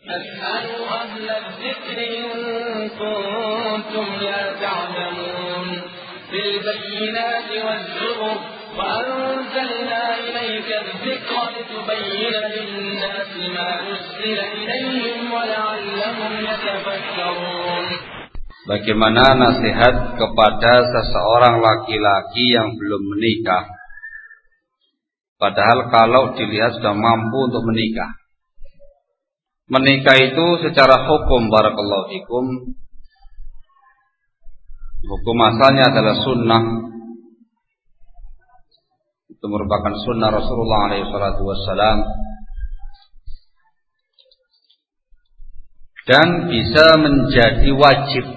فاسألوا أهل الذكر إن كنتم لا تعلمون بالبينات والزبر وأنزلنا إليك الذكر لتبين للناس ما نزل إليهم ولعلهم يتفكرون. Bagaimana nasihat kepada seseorang laki-laki yang belum menikah, padahal kalau dilihat sudah mampu untuk menikah. Menikah itu secara hukum, barakallahu fikum, hukum asalnya adalah sunnah. Itu merupakan sunnah Rasulullah SAW dan bisa menjadi wajib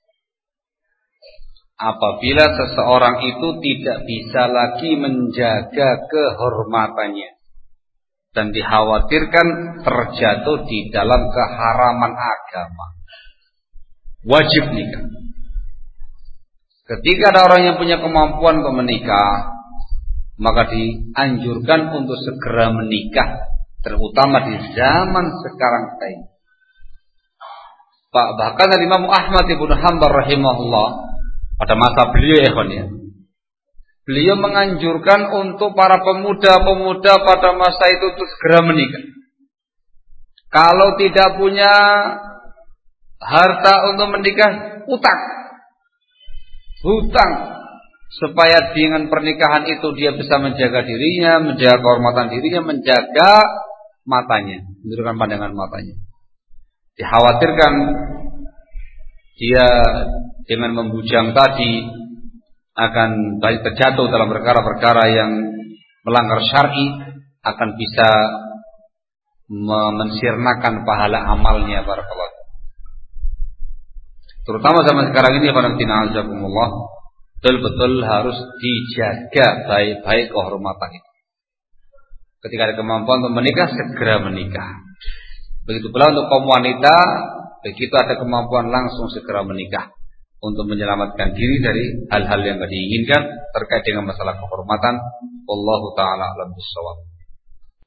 apabila seseorang itu tidak bisa lagi menjaga kehormatannya dan dikhawatirkan terjatuh di dalam keharaman agama. Wajib nikah. Ketika ada orang yang punya kemampuan untuk menikah, maka dianjurkan untuk segera menikah, terutama di zaman sekarang ini. Bahkan Imam Ahmad ibn Hanbal rahimahullah pada masa beliau beliau menganjurkan untuk para pemuda-pemuda pada masa itu untuk segera menikah. Kalau tidak punya harta untuk menikah, hutang, supaya dengan pernikahan itu dia bisa menjaga dirinya, menjaga kehormatan dirinya, menjaga matanya, menundukkan pandangan matanya. Dikhawatirkan dia dengan membujang tadi akan terjatuh dalam perkara-perkara yang melanggar syar'i, akan bisa mensirnakan pahala amalnya, barakallahu. Terutama zaman sekarang ini, betul-betul harus dijaga baik-baik kehormatan itu. Ketika ada kemampuan untuk menikah, segera menikah. Begitu pula untuk kaum wanita, begitu ada kemampuan langsung segera menikah untuk menyelamatkan diri dari hal-hal yang tidak diinginkan terkait dengan masalah kehormatan. Wallahu ta'ala a'lam bishawab.